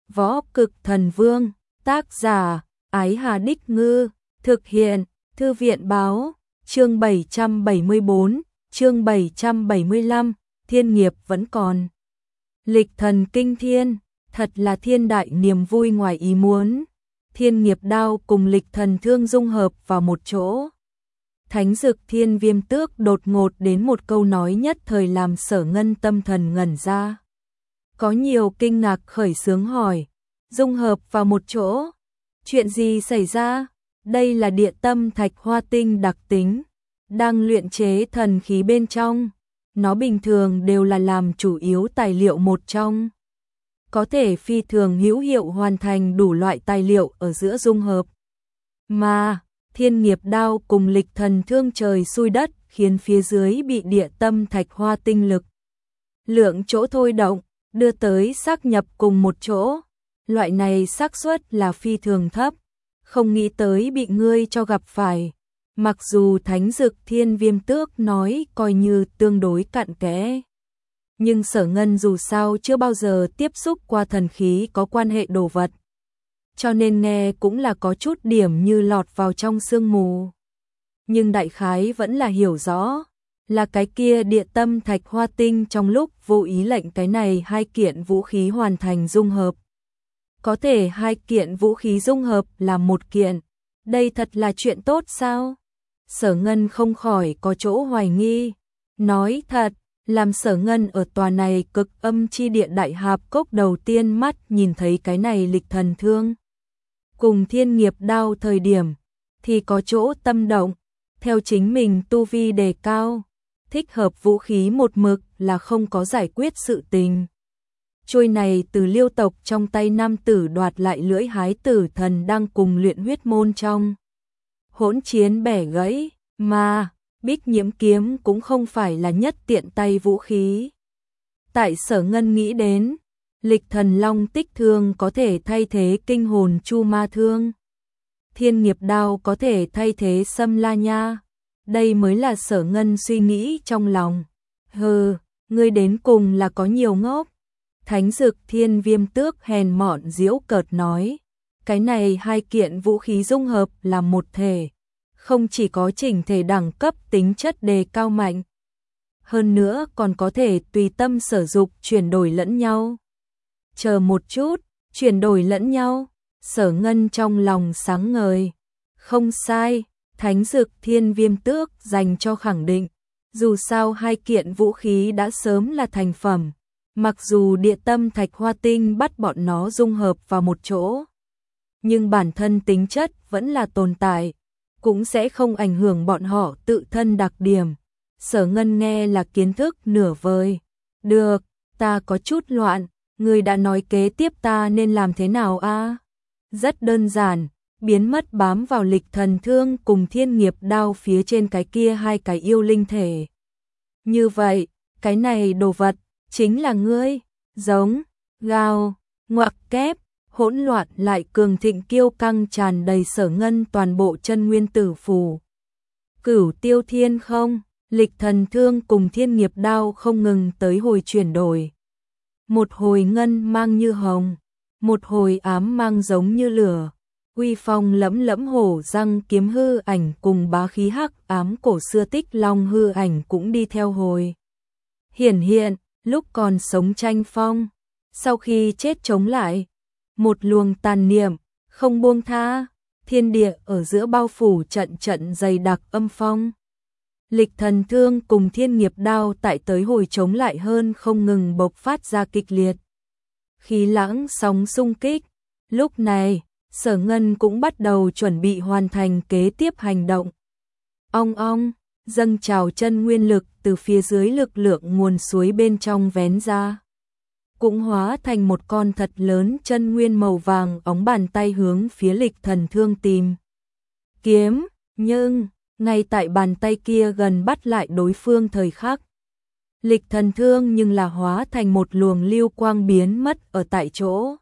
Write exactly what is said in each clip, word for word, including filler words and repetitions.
Võ Cực Thần Vương, tác giả, Ái Hà Đích Ngư, thực hiện, Thư viện Báo, chương bảy trăm bảy mươi tư, chương bảy trăm bảy mươi lăm, thiên nghiệp vẫn còn. Lịch thần kinh thiên, thật là thiên đại niềm vui ngoài ý muốn. Thiên nghiệp đao cùng lịch thần thương dung hợp vào một chỗ. Thánh Dực Thiên Viêm Tước đột ngột đến một câu nói nhất thời làm Sở Ngân tâm thần ngẩn ra. Có nhiều kinh ngạc khởi xướng hỏi, dung hợp vào một chỗ, chuyện gì xảy ra? Đây là địa tâm thạch hoa tinh đặc tính, đang luyện chế thần khí bên trong, nó bình thường đều là làm chủ yếu tài liệu một trong. Có thể phi thường hữu hiệu hoàn thành đủ loại tài liệu ở giữa dung hợp. Mà, thiên nghiệp đao cùng lịch thần thương trời xui đất khiến phía dưới bị địa tâm thạch hoa tinh lực. Lượng chỗ thôi động, đưa tới xác nhập cùng một chỗ. Loại này xác suất là phi thường thấp, không nghĩ tới bị ngươi cho gặp phải. Mặc dù Thánh Dực Thiên Viêm Tước nói coi như tương đối cặn kẽ, nhưng Sở Ngân dù sao chưa bao giờ tiếp xúc qua thần khí có quan hệ đồ vật, cho nên nghe cũng là có chút điểm như lọt vào trong sương mù. Nhưng đại khái vẫn là hiểu rõ, là cái kia địa tâm thạch hoa tinh trong lúc vô ý lệnh cái này hai kiện vũ khí hoàn thành dung hợp. Có thể hai kiện vũ khí dung hợp là một kiện, đây thật là chuyện tốt sao? Sở Ngân không khỏi có chỗ hoài nghi, nói thật, làm Sở Ngân ở tòa này cực âm chi địa đại hạp cốc đầu tiên mắt nhìn thấy cái này lịch thần thương cùng thiên nghiệp đao thời điểm, thì có chỗ tâm động, theo chính mình tu vi đề cao, thích hợp vũ khí một mực là không có giải quyết sự tình. Trôi này từ Liêu tộc trong tay nam tử đoạt lại lưỡi hái tử thần đang cùng luyện huyết môn trong hỗn chiến bẻ gãy, mà Bích Nhiễm kiếm cũng không phải là nhất tiện tay vũ khí. Tại Sở Ngân nghĩ đến, lịch thần long tích thương có thể thay thế kinh hồn chu ma thương, thiên nghiệp đao có thể thay thế sâm la nha. Đây mới là Sở Ngân suy nghĩ trong lòng. Hừ, ngươi đến cùng là có nhiều ngốc. Thánh Dực Thiên Viêm Tước hèn mọn giễu cợt nói, cái này hai kiện vũ khí dung hợp là một thể, không chỉ có chỉnh thể đẳng cấp tính chất đề cao mạnh, hơn nữa còn có thể tùy tâm sở dục chuyển đổi lẫn nhau. Chờ một chút, chuyển đổi lẫn nhau? Sở Ngân trong lòng sáng ngời. Không sai, Thánh Dực Thiên Viêm Tước dành cho khẳng định, dù sao hai kiện vũ khí đã sớm là thành phẩm. Mặc dù địa tâm thạch hoa tinh bắt bọn nó dung hợp vào một chỗ, nhưng bản thân tính chất vẫn là tồn tại, cũng sẽ không ảnh hưởng bọn họ tự thân đặc điểm. Sở Ngân nghe là kiến thức nửa vời. Được, ta có chút loạn, người đã nói kế tiếp ta nên làm thế nào a? À? Rất đơn giản, biến mất bám vào lịch thần thương cùng thiên nghiệp đao phía trên cái kia hai cái yêu linh thể. Như vậy, cái này đồ vật chính là ngươi, giống, gào, ngoặc kép, hỗn loạn lại cường thịnh kiêu căng tràn đầy Sở Ngân toàn bộ chân nguyên tử phù. Cửu Tiêu Thiên không, lịch thần thương cùng thiên nghiệp đao không ngừng tới hồi chuyển đổi. Một hồi ngân mang như hồng, một hồi ám mang giống như lửa, uy phong lẫm lẫm hổ răng kiếm hư ảnh cùng bá khí hắc ám cổ xưa tích long hư ảnh cũng đi theo hồi hiển hiện. Lúc còn sống tranh phong, sau khi chết chống lại, một luồng tàn niệm, không buông tha, thiên địa ở giữa bao phủ trận trận dày đặc âm phong. Lịch thần thương cùng thiên nghiệp đao tại tới hồi chống lại hơn không ngừng bộc phát ra kịch liệt. Khí lãng sóng xung kích, lúc này, Sở Ngân cũng bắt đầu chuẩn bị hoàn thành kế tiếp hành động. Ong ong, dâng trào chân nguyên lực từ phía dưới lực lượng nguồn suối bên trong vén ra, cũng hóa thành một con thật lớn chân nguyên màu vàng óng bàn tay hướng phía lịch thần thương tìm kiếm, nhưng ngay tại bàn tay kia gần bắt lại đối phương thời khắc, lịch thần thương nhưng là hóa thành một luồng lưu quang biến mất ở tại chỗ,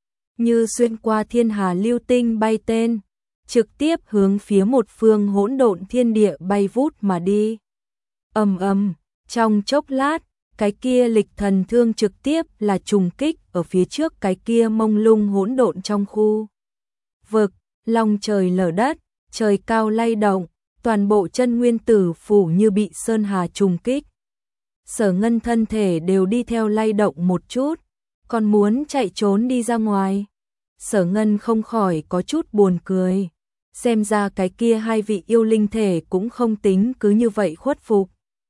như xuyên qua thiên hà lưu tinh bay tên, trực tiếp hướng phía một phương hỗn độn thiên địa bay vút mà đi. Ầm ầm, trong chốc lát, cái kia lịch thần thương trực tiếp là trùng kích ở phía trước cái kia mông lung hỗn độn trong khu vực, long trời lở đất, trời cao lay động, toàn bộ chân nguyên tử phủ như bị sơn hà trùng kích. Sở Ngân thân thể đều đi theo lay động một chút, còn muốn chạy trốn đi ra ngoài. Sở Ngân không khỏi có chút buồn cười, xem ra cái kia hai vị yêu linh thể cũng không tính cứ như vậy khuất phục.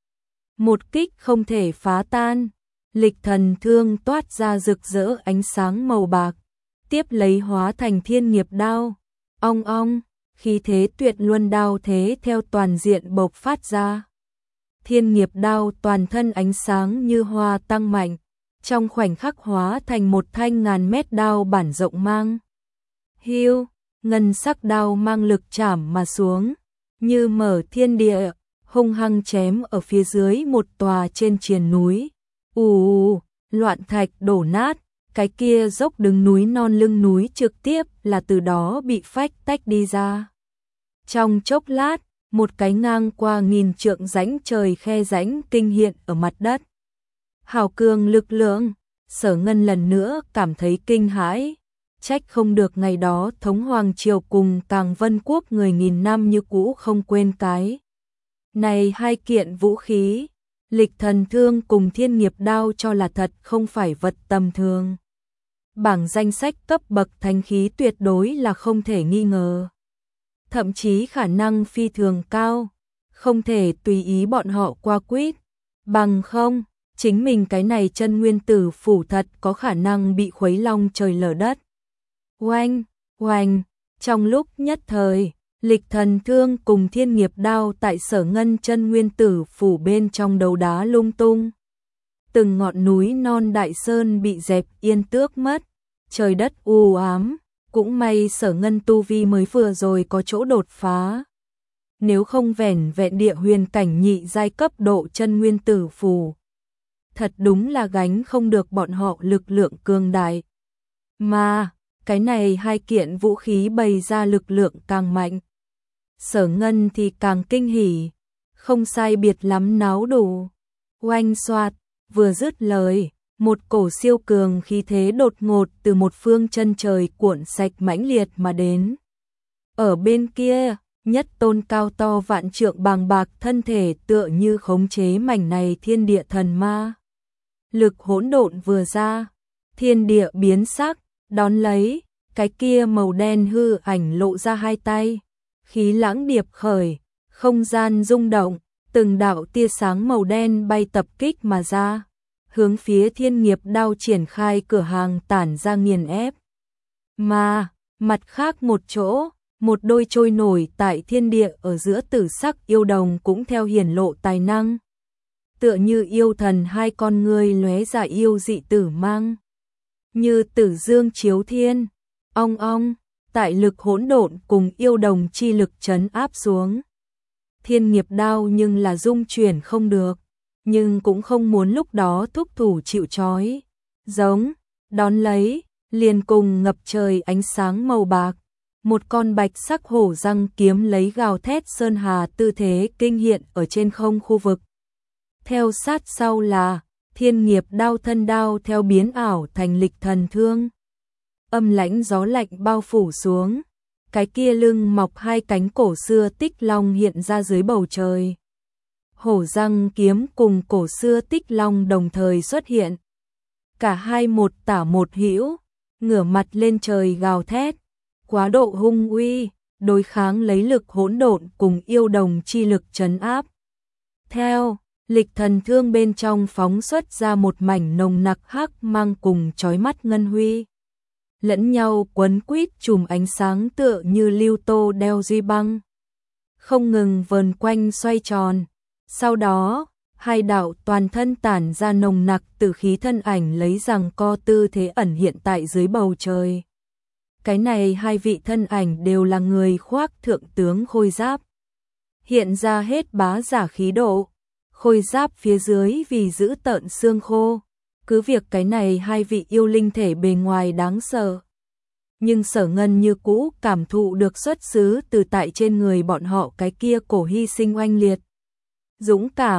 Một kích không thể phá tan, lịch thần thương toát ra rực rỡ ánh sáng màu bạc, tiếp lấy hóa thành thiên nghiệp đao, ong ong, khí thế tuyệt luân đao thế theo toàn diện bộc phát ra. Thiên nghiệp đao toàn thân ánh sáng như hoa tăng mạnh, trong khoảnh khắc hóa thành một thanh ngàn mét đao bản rộng mang. Hiu, ngân sắc đao mang lực chảm mà xuống, như mở thiên địa, hung hăng chém ở phía dưới một tòa trên triền núi. Ù ù, loạn thạch đổ nát, cái kia dốc đứng núi non lưng núi trực tiếp là từ đó bị phách tách đi ra. Trong chốc lát, một cái ngang qua nghìn trượng rãnh trời khe rãnh kinh hiện ở mặt đất. Hào cường lực lượng, Sở Ngân lần nữa cảm thấy kinh hãi, trách không được ngày đó Thống Hoàng Triều cùng Tàng Vân Quốc người nghìn năm như cũ không quên cái. Này hai kiện vũ khí, lịch thần thương cùng thiên nghiệp đao cho là thật không phải vật tầm thường. Bảng danh sách cấp bậc thánh khí tuyệt đối là không thể nghi ngờ. Thậm chí khả năng phi thường cao, không thể tùy ý bọn họ qua quýt, bằng không, chính mình cái này chân nguyên tử phủ thật có khả năng bị khuấy long trời lở đất. Oanh, oanh, trong lúc nhất thời, lịch thần thương cùng thiên nghiệp đao tại Sở Ngân chân nguyên tử phủ bên trong đầu đá lung tung. Từng ngọn núi non đại sơn bị dẹp yên tước mất, trời đất u ám. Cũng may Sở Ngân tu vi mới vừa rồi có chỗ đột phá. Nếu không vẻn vẹn địa huyền cảnh nhị giai cấp độ chân nguyên tử phù, thật đúng là gánh không được bọn họ lực lượng cường đại. Mà, cái này hai kiện vũ khí bày ra lực lượng càng mạnh. Sở Ngân thì càng kinh hỉ, không sai biệt lắm náo đủ. Oanh xoạt, vừa dứt lời, một cổ siêu cường khí thế đột ngột từ một phương chân trời cuộn sạch mãnh liệt mà đến. Ở bên kia, nhất tôn cao to vạn trượng bàng bạc thân thể tựa như khống chế mảnh này thiên địa thần ma. Lực hỗn độn vừa ra, thiên địa biến sắc, đón lấy, cái kia màu đen hư ảnh lộ ra hai tay, khí lãng điệp khởi, không gian rung động, từng đạo tia sáng màu đen bay tập kích mà ra, hướng phía thiên nghiệp đao triển khai cửa hàng tản ra nghiền ép. Mà, mặt khác một chỗ, một đôi trôi nổi tại thiên địa ở giữa tử sắc yêu đồng cũng theo hiển lộ tài năng. Tựa như yêu thần hai con người lóe ra yêu dị tử mang. Như tử dương chiếu thiên, ong ong, tại lực hỗn độn cùng yêu đồng chi lực trấn áp xuống. Thiên nghiệp đao nhưng là dung chuyển không được, nhưng cũng không muốn lúc đó thúc thủ chịu trói. Giống, đón lấy, liền cùng ngập trời ánh sáng màu bạc. Một con bạch sắc hổ răng kiếm lấy gào thét sơn hà tư thế kinh hiện ở trên không khu vực. Theo sát sau là, thiên nghiệp đao thân đao theo biến ảo thành lịch thần thương. Âm lãnh gió lạnh bao phủ xuống, cái kia lưng mọc hai cánh cổ xưa tích long hiện ra dưới bầu trời. Hổ răng kiếm cùng cổ xưa tích long đồng thời xuất hiện. Cả hai một tả một hữu, ngửa mặt lên trời gào thét, quá độ hung uy, đối kháng lấy lực hỗn độn cùng yêu đồng chi lực trấn áp. Theo, lịch thần thương bên trong phóng xuất ra một mảnh nồng nặc hắc mang cùng chói mắt ngân huy. Lẫn nhau quấn quýt chùm ánh sáng tựa như lưu tô đeo duy băng. Không ngừng vờn quanh xoay tròn. Sau đó, hai đạo toàn thân tản ra nồng nặc tử khí thân ảnh lấy rằng co tư thế ẩn hiện tại dưới bầu trời. Cái này hai vị thân ảnh đều là người khoác thượng tướng khôi giáp. Hiện ra hết bá giả khí độ, khôi giáp phía dưới vì giữ tợn xương khô. Cứ việc cái này hai vị yêu linh thể bề ngoài đáng sợ. Nhưng Sở Ngân như cũ cảm thụ được xuất xứ từ tại trên người bọn họ cái kia cổ hy sinh oanh liệt. Dũng cảm,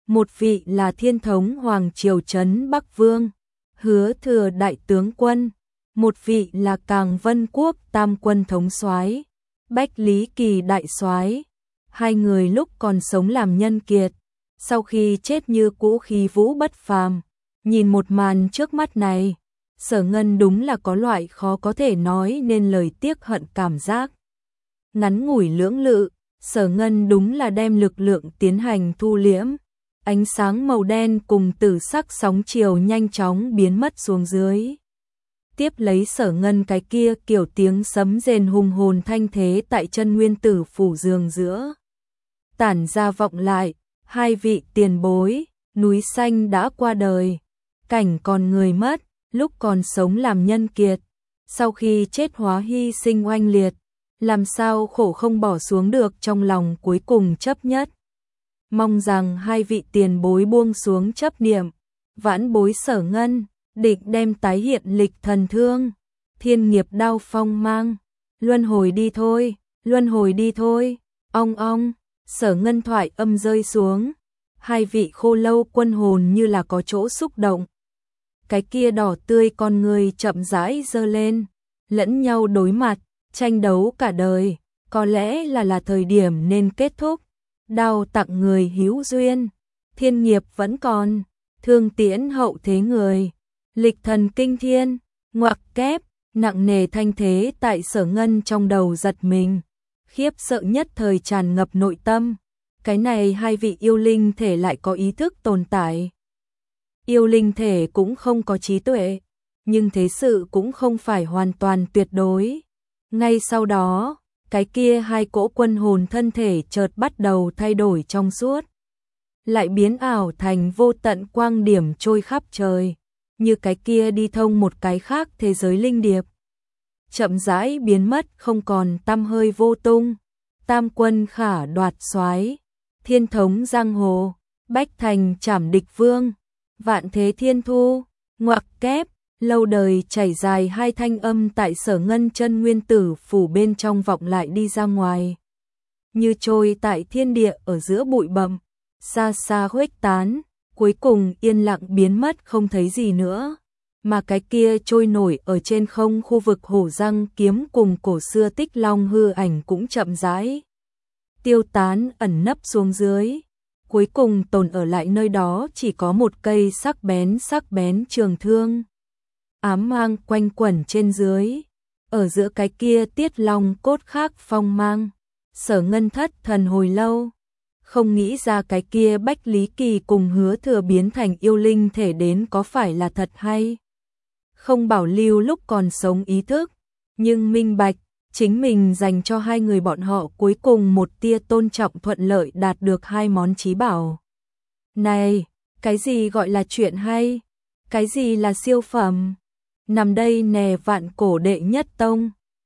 một vị là Thiên Thống Hoàng Triều Trấn Bắc Vương, Hứa Thừa Đại Tướng Quân, một vị là Càng Vân Quốc Tam Quân Thống soái, Bách Lý Kỳ Đại soái. Hai người lúc còn sống làm nhân kiệt, sau khi chết như cũ khí vũ bất phàm. Nhìn một màn trước mắt này, Sở Ngân đúng là có loại khó có thể nói nên lời tiếc hận cảm giác. Ngắn ngủi lưỡng lự, Sở Ngân đúng là đem lực lượng tiến hành thu liễm. Ánh sáng màu đen cùng tử sắc sóng chiều nhanh chóng biến mất xuống dưới. Tiếp lấy Sở Ngân cái kia kiểu tiếng sấm rền hùng hồn thanh thế tại chân nguyên tử phủ giường giữa. Tản ra vọng lại, hai vị tiền bối, núi xanh đã qua đời, cảnh còn người mất, lúc còn sống làm nhân kiệt, sau khi chết hóa hy sinh oanh liệt, làm sao khổ không bỏ xuống được trong lòng cuối cùng chấp nhất. Mong rằng hai vị tiền bối buông xuống chấp niệm, vãn bối Sở Ngân, định đem tái hiện lịch thần thương, thiên nghiệp đao phong mang, luân hồi đi thôi, luân hồi đi thôi, ong ong, Sở Ngân thoại âm rơi xuống, hai vị Khô Lâu quân hồn như là có chỗ xúc động. Cái kia đỏ tươi con người chậm rãi giơ lên, lẫn nhau đối mặt, tranh đấu cả đời, có lẽ là là thời điểm nên kết thúc. Đao tặng người hữu duyên, thiên nghiệp vẫn còn, thương tiễn hậu thế người, lịch thần kinh thiên, ngoặc kép, nặng nề thanh thế tại Sở Ngân trong đầu giật mình, khiếp sợ nhất thời tràn ngập nội tâm. Cái này hai vị yêu linh thể lại có ý thức tồn tại. Yêu linh thể cũng không có trí tuệ, nhưng thế sự cũng không phải hoàn toàn tuyệt đối. Ngay sau đó, cái kia hai cỗ quân hồn thân thể chợt bắt đầu thay đổi trong suốt, lại biến ảo thành vô tận quang điểm trôi khắp trời, như cái kia đi thông một cái khác thế giới linh điệp. Chậm rãi biến mất không còn tăm hơi vô tung. Tam quân khả đoạt soái, Thiên Thống giang hồ, Bách Thành trảm địch vương, Vạn thế thiên thu, ngoặc kép. Lâu đời chảy dài hai thanh âm tại Sở Ngân chân nguyên tử phủ bên trong vọng lại đi ra ngoài. Như trôi tại thiên địa ở giữa bụi bặm, xa xa khuếch tán, cuối cùng yên lặng biến mất không thấy gì nữa. Mà cái kia trôi nổi ở trên không khu vực hổ răng kiếm cùng cổ xưa Tích Long hư ảnh cũng chậm rãi tiêu tán ẩn nấp xuống dưới. Cuối cùng tồn ở lại nơi đó chỉ có một cây sắc bén sắc bén trường thương. Ám mang quanh quẩn trên dưới, ở giữa cái kia tiết long cốt khác phong mang. Sở Ngân thất thần hồi lâu, không nghĩ ra cái kia Bách Lý Kỳ cùng Hứa Thừa biến thành yêu linh thể đến có phải là thật hay không bảo lưu lúc còn sống ý thức, nhưng minh bạch, chính mình dành cho hai người bọn họ cuối cùng một tia tôn trọng thuận lợi đạt được hai món chí bảo. Này, cái gì gọi là chuyện hay? Cái gì là siêu phẩm? Nằm đây nè vạn cổ đệ nhất tông,